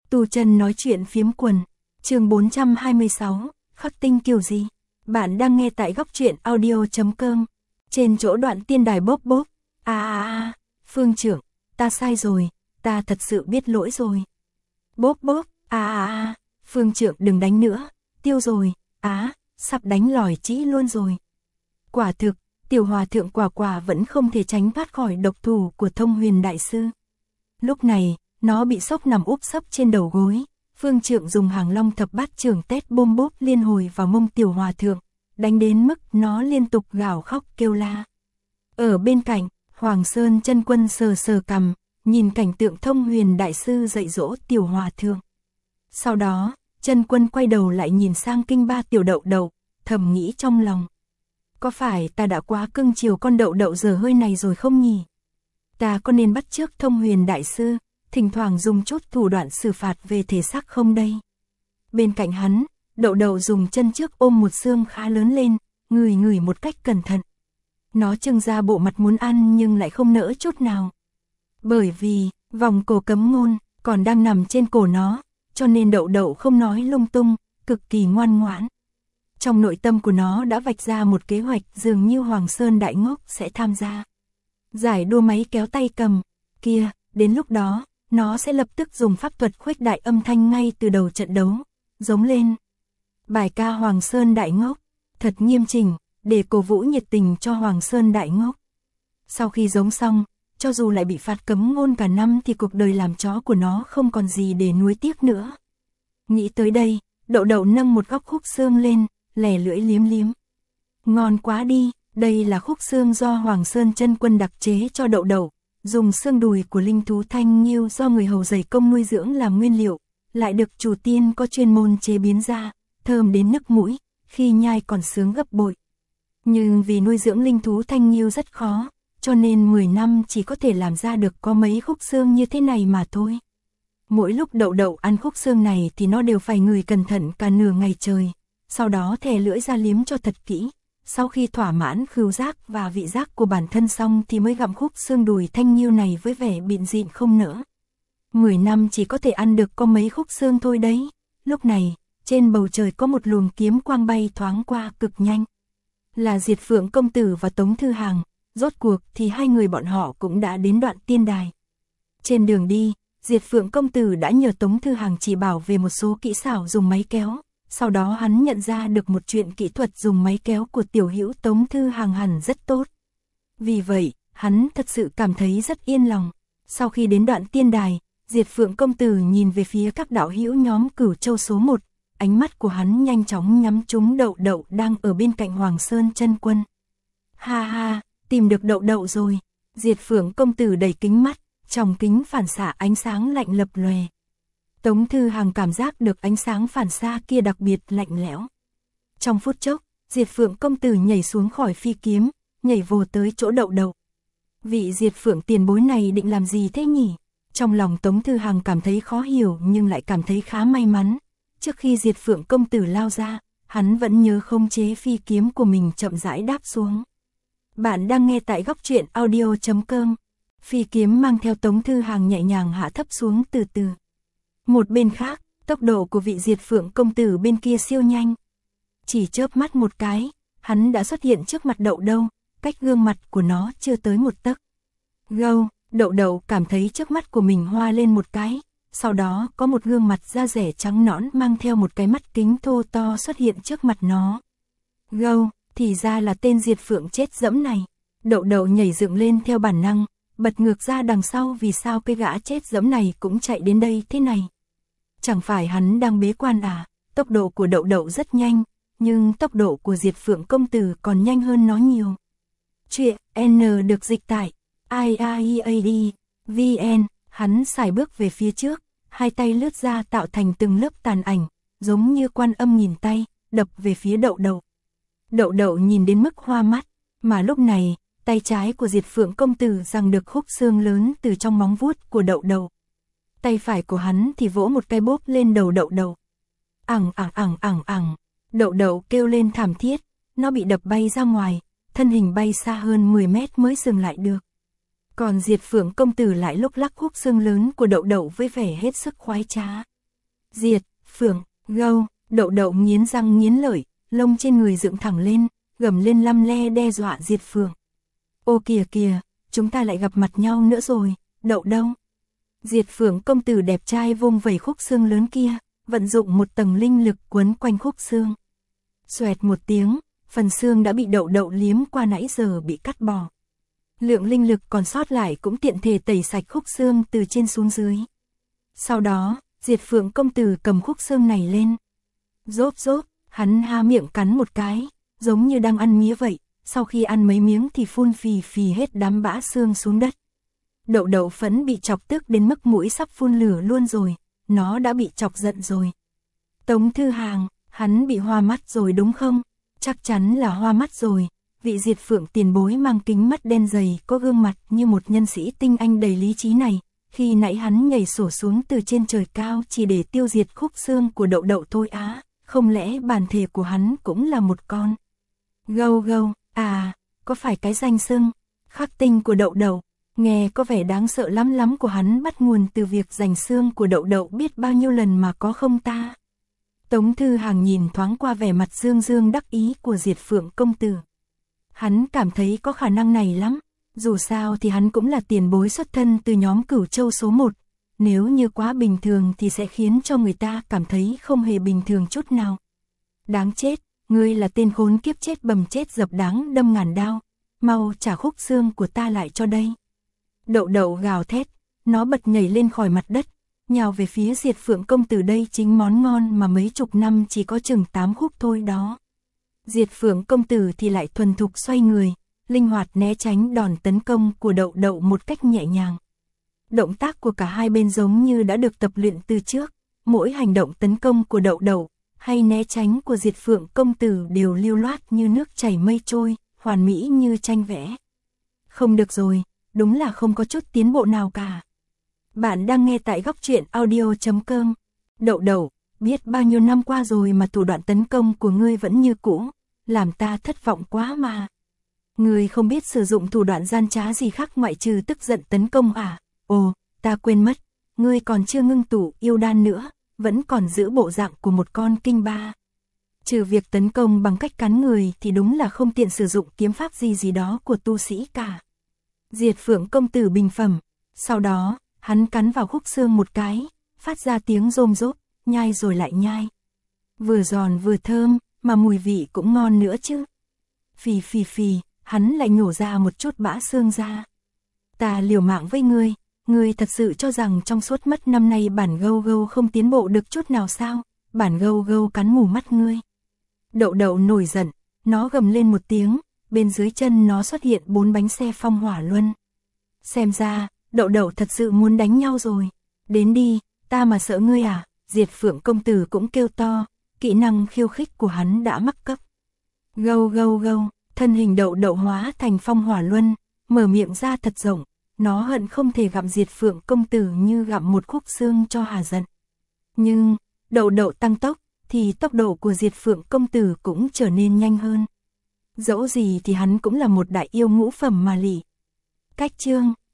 Tu Chân nói chuyện phiếm quần, chương 426, khắc tinh kiểu gì? Bạn đang nghe tại góc truyện audio.com. Trên chỗ đoạn tiên đài bốp bốp. Phương trưởng, ta sai rồi, ta thật sự biết lỗi rồi. Bốp bốp, Phương trưởng đừng đánh nữa, tiêu rồi, sắp đánh lòi trĩ luôn rồi. Quả thực, tiểu hòa thượng quả vẫn không thể tránh thoát khỏi độc thủ của Thông Huyền đại sư. Lúc này, nó bị sốc nằm úp sấp trên đầu gối. Phương Trượng dùng Hàng Long thập bát trưởng tét bôm bốp liên hồi vào mông tiểu hòa thượng, đánh đến mức nó liên tục gào khóc kêu la. Ở bên cạnh, Hoàng Sơn Chân Quân sờ sờ cằm, nhìn cảnh tượng Thông Huyền đại sư dạy dỗ tiểu hòa thượng. Sau đó, Chân Quân quay đầu lại nhìn sang Kinh Ba tiểu đậu đậu, thầm nghĩ trong lòng. Có phải ta đã quá cưng chiều con đậu đậu dở hơi này rồi không nhỉ? Ta có nên bắt chước Thông Huyền đại sư, thỉnh thoảng dùng chút thủ đoạn xử phạt về thể xác không đây? Bên cạnh hắn, đậu đậu dùng chân trước ôm một xương khá lớn lên, ngửi một cách cẩn thận. Nó trưng ra bộ mặt muốn ăn nhưng lại không nỡ chút nào. Bởi vì, vòng cổ cấm ngôn, còn đang nằm trên cổ nó, cho nên đậu đậu không nói lung tung, cực kỳ ngoan ngoãn. Trong nội tâm của nó đã vạch ra một kế hoạch dường như Hoàng Sơn Đại Ngốc sẽ tham gia giải đua máy kéo tay cầm, kia, đến lúc đó, nó sẽ lập tức dùng pháp thuật khuếch đại âm thanh ngay từ đầu trận đấu, giống lên. Bài ca Hoàng Sơn Đại Ngốc, thật nghiêm chỉnh, để cổ vũ nhiệt tình cho Hoàng Sơn Đại Ngốc. Sau khi giống xong, cho dù lại bị phạt cấm ngôn cả năm thì cuộc đời làm chó của nó không còn gì để nuối tiếc nữa. Nghĩ tới đây, đậu đậu nâng một góc khúc xương lên, lè lưỡi liếm liếm. Ngon quá đi, đây là khúc xương do Hoàng Sơn Chân Quân đặc chế cho đậu đậu, dùng xương đùi của linh thú thanh nghiêu do người hầu dày công nuôi dưỡng làm nguyên liệu, lại được chủ tiên có chuyên môn chế biến ra, thơm đến nức mũi, khi nhai còn sướng gấp bội. Nhưng vì nuôi dưỡng linh thú thanh nghiêu rất khó, cho nên 10 năm chỉ có thể làm ra được có mấy khúc xương như thế này mà thôi. Mỗi lúc đậu đậu ăn khúc xương này thì nó đều phải ngửi cẩn thận cả nửa ngày trời, sau đó thè lưỡi ra liếm cho thật kỹ. Sau khi thỏa mãn khứu giác và vị giác của bản thân xong thì mới gặm khúc xương đùi thanh nghiêu này với vẻ bịn dịn không nỡ. 10 năm chỉ có thể ăn được có mấy khúc xương thôi đấy. Lúc này, trên bầu trời có một luồng kiếm quang bay thoáng qua cực nhanh. Là Diệt Phượng công tử và Tống Thư Hàng, rốt cuộc thì hai người bọn họ cũng đã đến đoạn tiên đài. Trên đường đi, Diệt Phượng công tử đã nhờ Tống Thư Hàng chỉ bảo về một số kỹ xảo dùng máy kéo. Sau đó hắn nhận ra được một chuyện kỹ thuật dùng máy kéo của tiểu hữu Tống Thư Hàng hẳn rất tốt. Vì vậy, hắn thật sự cảm thấy rất yên lòng. Sau khi đến đoạn tiên đài, Diệt Phượng công tử nhìn về phía các đạo hữu nhóm Cửu Châu số 1, ánh mắt của hắn nhanh chóng nhắm trúng đậu đậu đang ở bên cạnh Hoàng Sơn Chân Quân. Ha ha, tìm được đậu đậu rồi. Diệt Phượng công tử đẩy kính mắt, trong kính phản xạ ánh sáng lạnh lập lòe. Tống Thư Hàng cảm giác được ánh sáng phản xạ kia đặc biệt lạnh lẽo. Trong phút chốc, Diệt Phượng công tử nhảy xuống khỏi phi kiếm, nhảy vồ tới chỗ đậu đậu. Vị Diệt Phượng tiền bối này định làm gì thế nhỉ? Trong lòng Tống Thư Hàng cảm thấy khó hiểu nhưng lại cảm thấy khá may mắn. Trước khi Diệt Phượng công tử lao ra, hắn vẫn nhớ khống chế phi kiếm của mình chậm rãi đáp xuống. Bạn đang nghe tại góc truyện audio.com. Phi kiếm mang theo Tống Thư Hàng nhẹ nhàng hạ thấp xuống từ từ. Một bên khác, tốc độ của vị Diệt Phượng công tử bên kia siêu nhanh. Chỉ chớp mắt một cái, hắn đã xuất hiện trước mặt đậu đậu, cách gương mặt của nó chưa tới một tấc. Đậu đậu cảm thấy trước mắt của mình hoa lên một cái, sau đó có một gương mặt da rẻ trắng nõn mang theo một cái mắt kính thô to xuất hiện trước mặt nó. Thì ra là tên Diệt Phượng chết dẫm này. Đậu đậu nhảy dựng lên theo bản năng, bật ngược ra đằng sau vì sao cái gã chết dẫm này cũng chạy đến đây thế này. Chẳng phải hắn đang bế quan à? Tốc độ của đậu đậu rất nhanh, nhưng tốc độ của Diệt Phượng công tử còn nhanh hơn nó nhiều. Chuyện N được dịch tại IAEAD VN, hắn sải bước về phía trước, hai tay lướt ra tạo thành từng lớp tàn ảnh, giống như Quan Âm nhìn tay, đập về phía đậu đậu. Đậu đậu nhìn đến mức hoa mắt, mà lúc này, tay trái của Diệt Phượng công tử giằng được khúc xương lớn từ trong móng vuốt của đậu đậu. Tay phải của hắn thì vỗ một cái bốp lên đầu đậu đậu. Đậu đậu kêu lên thảm thiết, nó bị đập bay ra ngoài, thân hình bay xa hơn 10 mét mới dừng lại được. Còn Diệt Phượng công tử lại lúc lắc khúc xương lớn của đậu đậu với vẻ hết sức khoái trá. Diệt, Phượng, Gâu, Đậu Đậu nghiến răng nghiến lợi, lông trên người dựng thẳng lên, gầm lên lăm le đe dọa Diệt Phượng. Ô kìa kìa, chúng ta lại gặp mặt nhau nữa rồi, Đậu đâu? Diệt Phượng công tử đẹp trai vung vẩy khúc xương lớn kia, vận dụng một tầng linh lực quấn quanh khúc xương. Xoẹt một tiếng, phần xương đã bị Đậu Đậu liếm qua nãy giờ bị cắt bỏ. Lượng linh lực còn sót lại cũng tiện thể tẩy sạch khúc xương từ trên xuống dưới. Sau đó, Diệt Phượng công tử cầm khúc xương này lên. Rốp rốp, hắn há miệng cắn một cái, giống như đang ăn mía vậy, sau khi ăn mấy miếng thì phun phì phì hết đám bã xương xuống đất. Đậu Đậu phấn bị chọc tức đến mức mũi sắp phun lửa luôn rồi, nó đã bị chọc giận rồi. Tống Thư Hàng, hắn bị hoa mắt rồi đúng không? Chắc chắn là hoa mắt rồi. Vị Diệt Phượng tiền bối mang kính mắt đen dày có gương mặt như một nhân sĩ tinh anh đầy lý trí này, khi nãy hắn nhảy sổ xuống từ trên trời cao chỉ để tiêu diệt khúc xương của Đậu Đậu thôi á, không lẽ bản thể của hắn cũng là một con Gâu Gâu, à, có phải cái danh xưng khắc tinh của Đậu Đậu, nghe có vẻ đáng sợ lắm lắm của hắn bắt nguồn từ việc giành xương của Đậu Đậu biết bao nhiêu lần mà có không ta? Tống Thư Hàng nhìn thoáng qua vẻ mặt dương dương đắc ý của Diệt Phượng công tử. Hắn cảm thấy có khả năng này lắm, dù sao thì hắn cũng là tiền bối xuất thân từ nhóm Cửu Châu số 1, nếu như quá bình thường thì sẽ khiến cho người ta cảm thấy không hề bình thường chút nào. Đáng chết, ngươi là tên khốn kiếp chết bầm chết dập đáng đâm ngàn đao, mau trả khúc xương của ta lại cho đây. Đậu Đậu gào thét, nó bật nhảy lên khỏi mặt đất, nhào về phía Diệt Phượng công tử đây chính món ngon mà mấy chục năm chỉ có chừng 8 khúc thôi đó. Diệt Phượng công tử thì lại thuần thục xoay người, linh hoạt né tránh đòn tấn công của Đậu Đậu một cách nhẹ nhàng. Động tác của cả hai bên giống như đã được tập luyện từ trước, mỗi hành động tấn công của Đậu Đậu hay né tránh của Diệt Phượng công tử đều lưu loát như nước chảy mây trôi, hoàn mỹ như tranh vẽ. Không được rồi, đúng là không có chút tiến bộ nào cả. Bạn đang nghe tại góc truyện audio.com. Đậu Đậu, biết bao nhiêu năm qua rồi mà thủ đoạn tấn công của ngươi vẫn như cũ, làm ta thất vọng quá mà. Ngươi không biết sử dụng thủ đoạn gian trá gì khác ngoại trừ tức giận tấn công à? Ồ, ta quên mất, ngươi còn chưa ngưng tụ yêu đan nữa, vẫn còn giữ bộ dạng của một con kinh ba. Trừ việc tấn công bằng cách cắn người thì đúng là không tiện sử dụng kiếm pháp gì đó của tu sĩ cả. Diệt Phượng công tử bình phẩm, sau đó, hắn cắn vào khúc xương một cái, phát ra tiếng rôm rốp, nhai rồi lại nhai. Vừa giòn vừa thơm, mà mùi vị cũng ngon nữa chứ. Phì phì phì, hắn lại nhổ ra một chút bã xương ra. Ta liều mạng với ngươi thật sự cho rằng trong suốt mất năm nay bản Gâu Gâu không tiến bộ được chút nào sao? Bản Gâu Gâu cắn mù mắt ngươi. Đậu Đậu nổi giận, nó gầm lên một tiếng, bên dưới chân nó xuất hiện 4 bánh xe phong hỏa luân. Xem ra, Đậu Đậu thật sự muốn đánh nhau rồi. Đến đi, ta mà sợ ngươi à? Diệt Phượng công tử cũng kêu to, kỹ năng khiêu khích của hắn đã mắc cấp. Gâu Gâu Gâu, thân hình Đậu Đậu hóa thành phong hỏa luân, mở miệng ra thật rộng, nó hận không thể gặm Diệt Phượng công tử như gặm một khúc xương cho hà giận. Nhưng, Đậu Đậu tăng tốc, thì tốc độ của Diệt Phượng công tử cũng trở nên nhanh hơn. Dẫu gì thì hắn cũng là một đại yêu ngũ phẩm mà lỉ. Cách chương